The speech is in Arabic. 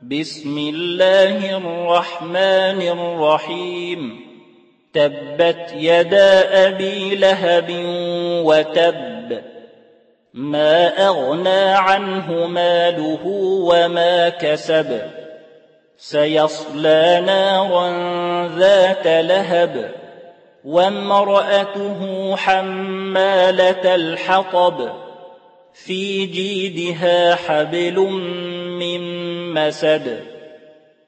بسم الله الرحمن الرحيم تبت يدا أبي لهب وتب ما أغنى عنه ماله وما كسب سيصلى نارا ذات لهب وامرأته حمالة الحطب في جيدها حبل من مسد